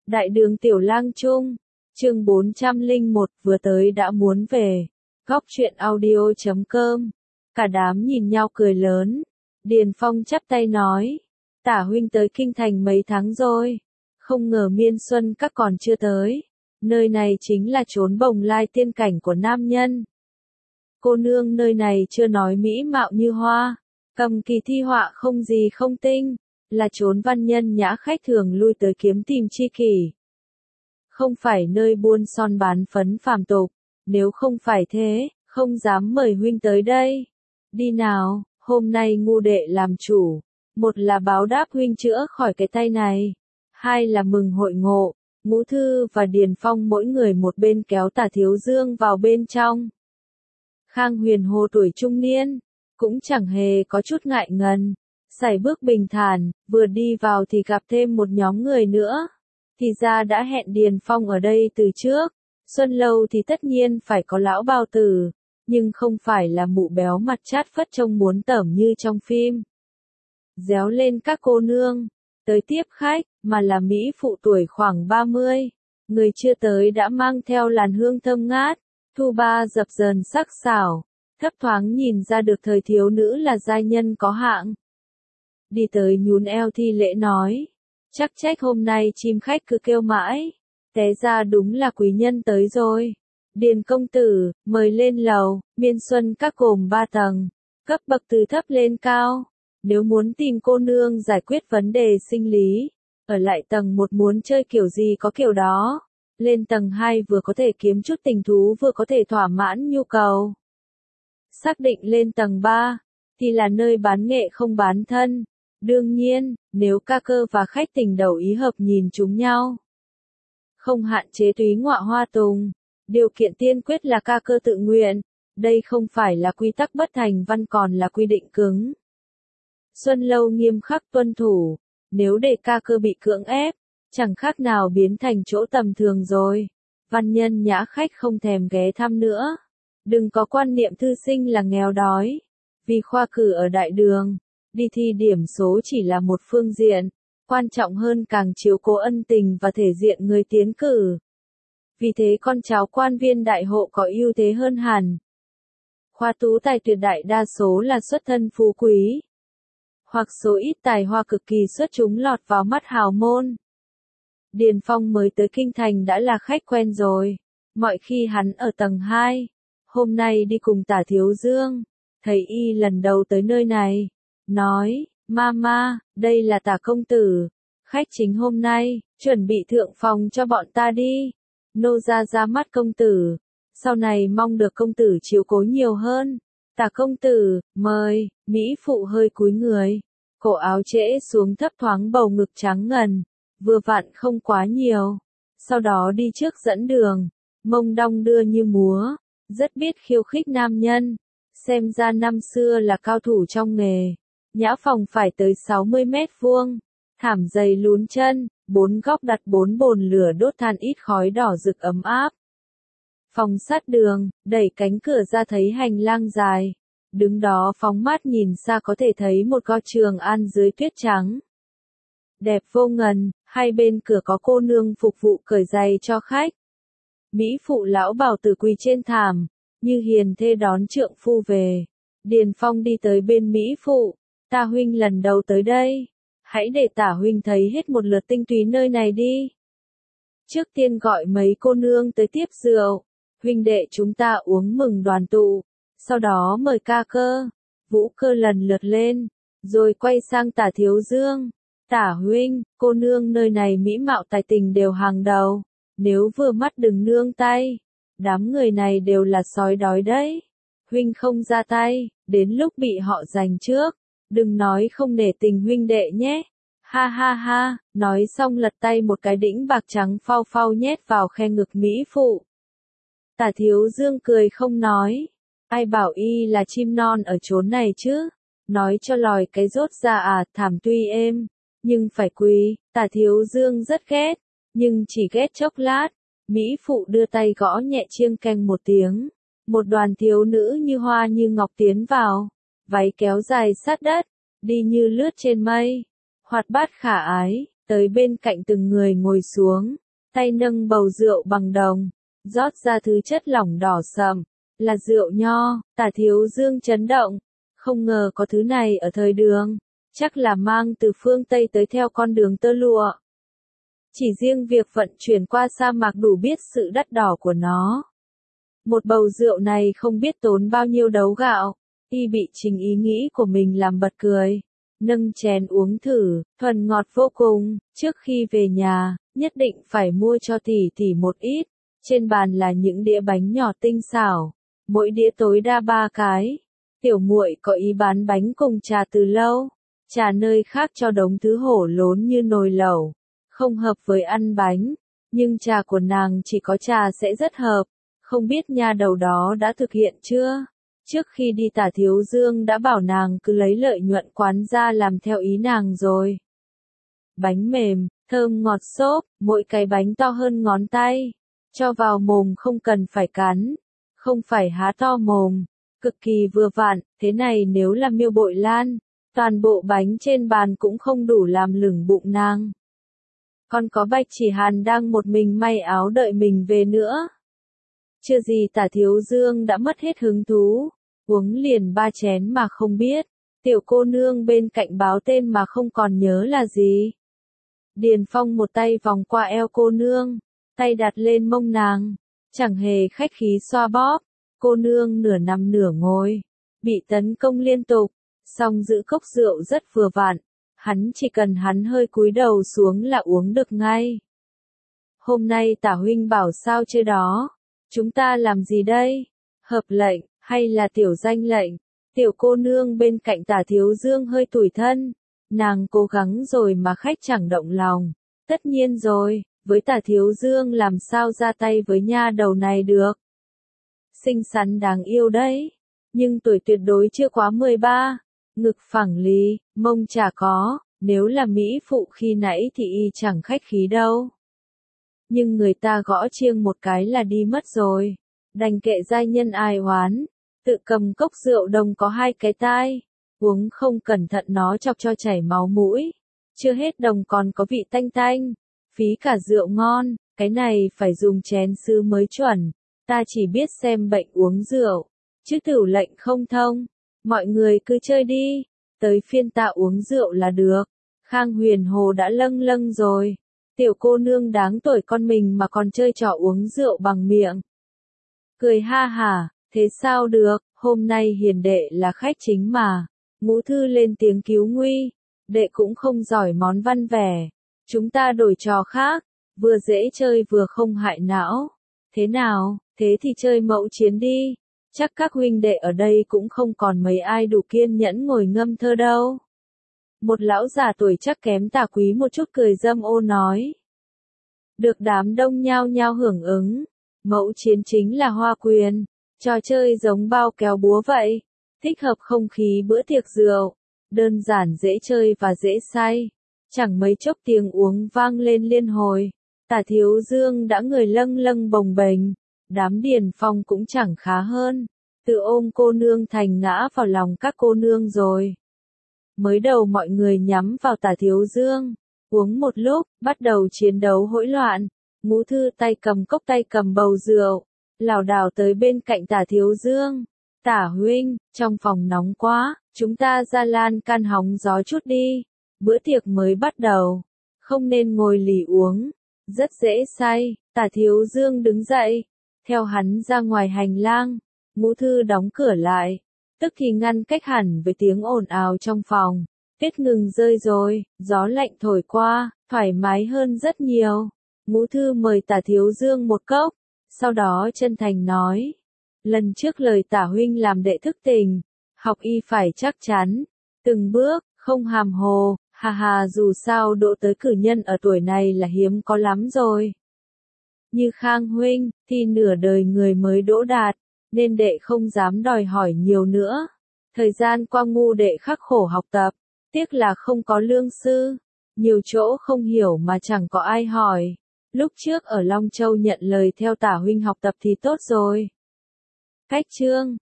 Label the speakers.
Speaker 1: Đại đường Tiểu Lang Trung, chương 401 vừa tới đã muốn về. Góc truyện audio.com. Cả đám nhìn nhau cười lớn. Điền Phong chắp tay nói. Tả huynh tới kinh thành mấy tháng rồi. Không ngờ Miên Xuân các còn chưa tới. Nơi này chính là chốn bồng lai tiên cảnh của nam nhân. Cô nương nơi này chưa nói mỹ mạo như hoa. Cầm kỳ thi họa không gì không tinh. Là chốn văn nhân nhã khách thường lui tới kiếm tìm chi kỷ. Không phải nơi buôn son bán phấn phàm tục, nếu không phải thế, không dám mời huynh tới đây. Đi nào, hôm nay ngu đệ làm chủ, một là báo đáp huynh chữa khỏi cái tay này, hai là mừng hội ngộ, Ngũ Thư và Điền Phong mỗi người một bên kéo Tả Thiếu Dương vào bên trong. Khang Huyền Hồ tuổi trung niên, cũng chẳng hề có chút ngại ngần. Sải bước bình thản, vừa đi vào thì gặp thêm một nhóm người nữa. Thì ra đã hẹn Điền Phong ở đây từ trước. Xuân lâu thì tất nhiên phải có lão bao tử, nhưng không phải là mụ béo mặt chát phất trông muốn tởm như trong phim. Réo lên các cô nương, tới tiếp khách, mà là mỹ phụ tuổi khoảng 30. Người chưa tới đã mang theo làn hương thơm ngát, thu ba dập dờn sắc sảo, thấp thoáng nhìn ra được thời thiếu nữ là giai nhân có hạng. Đi tới nhún eo thi lễ nói, chắc trách hôm nay chim khách cứ kêu mãi, té ra đúng là quý nhân tới rồi. Điền công tử, mời lên lầu, Miên Xuân các gồm 3 tầng, cấp bậc từ thấp lên cao. Nếu muốn tìm cô nương giải quyết vấn đề sinh lý, ở lại tầng 1 muốn chơi kiểu gì có kiểu đó. Lên tầng 2 vừa có thể kiếm chút tình thú vừa có thể thỏa mãn nhu cầu. Xác định lên tầng 3, thì là nơi bán nghệ không bán thân. Đương nhiên, nếu ca cơ và khách tình đầu ý hợp nhìn chúng nhau. Không hạn chế túy ngọa hoa tùng. Điều kiện tiên quyết là ca cơ tự nguyện. Đây không phải là quy tắc bất thành văn còn là quy định cứng. Xuân lâu nghiêm khắc tuân thủ. Nếu để ca cơ bị cưỡng ép, chẳng khác nào biến thành chỗ tầm thường rồi. Văn nhân nhã khách không thèm ghé thăm nữa. Đừng có quan niệm thư sinh là nghèo đói. Vì khoa cử ở đại đường. Đi thi điểm số chỉ là một phương diện, quan trọng hơn càng chiếu cố ân tình và thể diện người tiến cử. Vì thế con cháu quan viên đại hộ có ưu thế hơn hẳn. Khoa tú tài tuyệt đại đa số là xuất thân phú quý, hoặc số ít tài hoa cực kỳ xuất chúng lọt vào mắt hào môn. Điền Phong mới tới kinh thành đã là khách quen rồi, mọi khi hắn ở tầng 2, hôm nay đi cùng Tả Thiếu Dương, thấy y lần đầu tới nơi này. Nói, Mama, đây là Tả công tử, khách chính hôm nay, chuẩn bị thượng phòng cho bọn ta đi. Nô ra ra mắt công tử, sau này mong được công tử chiếu cố nhiều hơn. Tả công tử, mời, mỹ phụ hơi cúi người, cổ áo trễ xuống thấp thoáng bầu ngực trắng ngần, vừa vặn không quá nhiều. Sau đó đi trước dẫn đường, mông đong đưa như múa, rất biết khiêu khích nam nhân. Xem ra năm xưa là cao thủ trong nghề. Nhã phòng phải tới 60 mét vuông, thảm dày lún chân, 4 góc đặt 4 bồn lửa đốt than ít khói đỏ rực ấm áp. Phòng sát đường, đẩy cánh cửa ra thấy hành lang dài, đứng đó phóng mắt nhìn xa có thể thấy một co Trường An dưới tuyết trắng. Đẹp vô ngần, hai bên cửa có cô nương phục vụ cởi giày cho khách. Mỹ phụ lão bảo tử quỳ trên thảm, như hiền thê đón trượng phu về. Điền Phong đi tới bên Mỹ phụ. Tả huynh lần đầu tới đây, hãy để Tả huynh thấy hết một lượt tinh túy nơi này đi. Trước tiên gọi mấy cô nương tới tiếp rượu, huynh đệ chúng ta uống mừng đoàn tụ, sau đó mời ca cơ, vũ cơ lần lượt lên, rồi quay sang Tả Thiếu Dương. Tả huynh, cô nương nơi này mỹ mạo tài tình đều hàng đầu, nếu vừa mắt đừng nương tay, đám người này đều là sói đói đấy. Huynh không ra tay, đến lúc bị họ giành trước. Đừng nói không nể tình huynh đệ nhé. Ha ha ha, nói xong lật tay một cái đĩnh bạc trắng phau phau nhét vào khe ngực mỹ phụ. Tả Thiếu Dương cười không nói. Ai bảo y là chim non ở chốn này chứ? Nói cho lòi cái rốt ra à, thảm tuy êm, nhưng phải quỳ. Tả Thiếu Dương rất ghét, nhưng chỉ ghét chốc lát. Mỹ phụ đưa tay gõ nhẹ chiêng keng một tiếng. Một đoàn thiếu nữ như hoa như ngọc tiến vào. Váy kéo dài sát đất, đi như lướt trên mây, hoạt bát khả ái, tới bên cạnh từng người ngồi xuống, tay nâng bầu rượu bằng đồng, rót ra thứ chất lỏng đỏ sậm, là rượu nho. Tả Thiếu Dương chấn động, không ngờ có thứ này ở thời Đường, chắc là mang từ phương Tây tới theo con đường tơ lụa. Chỉ riêng việc vận chuyển qua sa mạc đủ biết sự đắt đỏ của nó. Một bầu rượu này không biết tốn bao nhiêu đấu gạo. Y bị chính ý nghĩ của mình làm bật cười. Nâng chén uống thử, thuần ngọt vô cùng. Trước khi về nhà, nhất định phải mua cho tỷ tỷ một ít. Trên bàn là những đĩa bánh nhỏ tinh xảo, mỗi đĩa tối đa 3 cái. Tiểu muội có ý bán bánh cùng trà từ lâu. Trà nơi khác cho đống thứ hổ lốn như nồi lẩu, không hợp với ăn bánh, nhưng trà của nàng chỉ có trà sẽ rất hợp. Không biết nha đầu đó đã thực hiện chưa? Trước khi đi Tả Thiếu Dương đã bảo nàng cứ lấy lợi nhuận quán ra làm theo ý nàng rồi. Bánh mềm, thơm ngọt xốp, mỗi cái bánh to hơn ngón tay. Cho vào mồm không cần phải cắn, không phải há to mồm, cực kỳ vừa vặn. Thế này nếu là Miêu Bội Lan, toàn bộ bánh trên bàn cũng không đủ làm lửng bụng nàng. Còn có Bạch Chỉ Hàn đang một mình may áo đợi mình về nữa. Chưa gì Tả Thiếu Dương đã mất hết hứng thú, uống liền 3 chén mà không biết. Tiểu cô nương bên cạnh báo tên mà không còn nhớ là gì. Điền Phong một tay vòng qua eo cô nương, tay đặt lên mông nàng, chẳng hề khách khí xoa bóp. Cô nương nửa nằm nửa ngồi, bị tấn công liên tục, song giữ cốc rượu rất vừa vặn. Hắn chỉ cần hắn hơi cúi đầu xuống là uống được ngay. Hôm nay Tả huynh bảo sao chơi đó? Chúng ta làm gì đây? Hợp lệnh, hay là tiểu danh lệnh? Tiểu cô nương bên cạnh Tả Thiếu Dương hơi tủi thân. Nàng cố gắng rồi mà khách chẳng động lòng. Tất nhiên rồi, với Tả Thiếu Dương làm sao ra tay với nha đầu này được? Xinh xắn đáng yêu đấy, nhưng tuổi tuyệt đối chưa quá 13. Ngực phẳng lì, mông chả có, nếu là mỹ phụ khi nãy thì y chẳng khách khí đâu. Nhưng người ta gõ chiêng một cái là đi mất rồi, đành kệ giai nhân ai oán, tự cầm cốc rượu đồng có 2 cái tai, uống không cẩn thận nó chọc cho chảy máu mũi. Chưa hết đồng còn có vị tanh tanh, phí cả rượu ngon, cái này phải dùng chén sứ mới chuẩn. Ta chỉ biết xem bệnh uống rượu, chứ tửu lệnh không thông. Mọi người cứ chơi đi, tới phiên ta uống rượu là được. Khang Huyền Hồ đã lâng lâng rồi. Tiểu cô nương đáng tuổi con mình mà còn chơi trò uống rượu bằng miệng. Cười ha hả, thế sao được, hôm nay hiền đệ là khách chính mà. Ngũ Thư lên tiếng cứu nguy, đệ cũng không giỏi món văn vẻ. Chúng ta đổi trò khác, vừa dễ chơi vừa không hại não. Thế nào, thế thì chơi mẫu chiến đi. Chắc các huynh đệ ở đây cũng không còn mấy ai đủ kiên nhẫn ngồi ngâm thơ đâu. Một lão già tuổi chắc kém Tả Quý một chút cười dâm ô nói. Được đám đông nhao nhao hưởng ứng. Mẫu chiến chính là hoa quyền, trò chơi giống bao kéo búa vậy. Thích hợp không khí bữa tiệc rượu. Đơn giản dễ chơi và dễ say. Chẳng mấy chốc tiếng uống vang lên liên hồi. Tả Thiếu Dương đã người lâng lâng bồng bềnh. Đám Điền Phong cũng chẳng khá hơn, tự ôm cô nương thành ngã vào lòng các cô nương rồi. Mới đầu mọi người nhắm vào Tả Thiếu Dương, uống một lúc, bắt đầu chiến đấu hỗn loạn. Ngũ Thư tay cầm cốc tay cầm bầu rượu, lảo đảo tới bên cạnh Tả Thiếu Dương. Tả huynh, trong phòng nóng quá, chúng ta ra lan can hóng gió chút đi. Bữa tiệc mới bắt đầu, không nên ngồi lì uống, rất dễ say. Tả Thiếu Dương đứng dậy, theo hắn ra ngoài hành lang. Ngũ Thư đóng cửa lại, tức thì ngăn cách hẳn với tiếng ồn ào trong phòng. Tuyết ngừng rơi rồi, gió lạnh thổi qua, thoải mái hơn rất nhiều. Ngũ Thư mời Tả Thiếu Dương một cốc, sau đó chân thành nói. Lần trước lời Tả huynh làm đệ thức tình, học y phải chắc chắn, từng bước, không hàm hồ, hà hà dù sao độ tới cử nhân ở tuổi này là hiếm có lắm rồi. Như Khang huynh, thì nửa đời người mới đỗ đạt, nên đệ không dám đòi hỏi nhiều nữa. Thời gian qua ngu đệ khắc khổ học tập, tiếc là không có lương sư, nhiều chỗ không hiểu mà chẳng có ai hỏi. Lúc trước ở Long Châu nhận lời theo Tả huynh học tập thì tốt rồi. Cách chương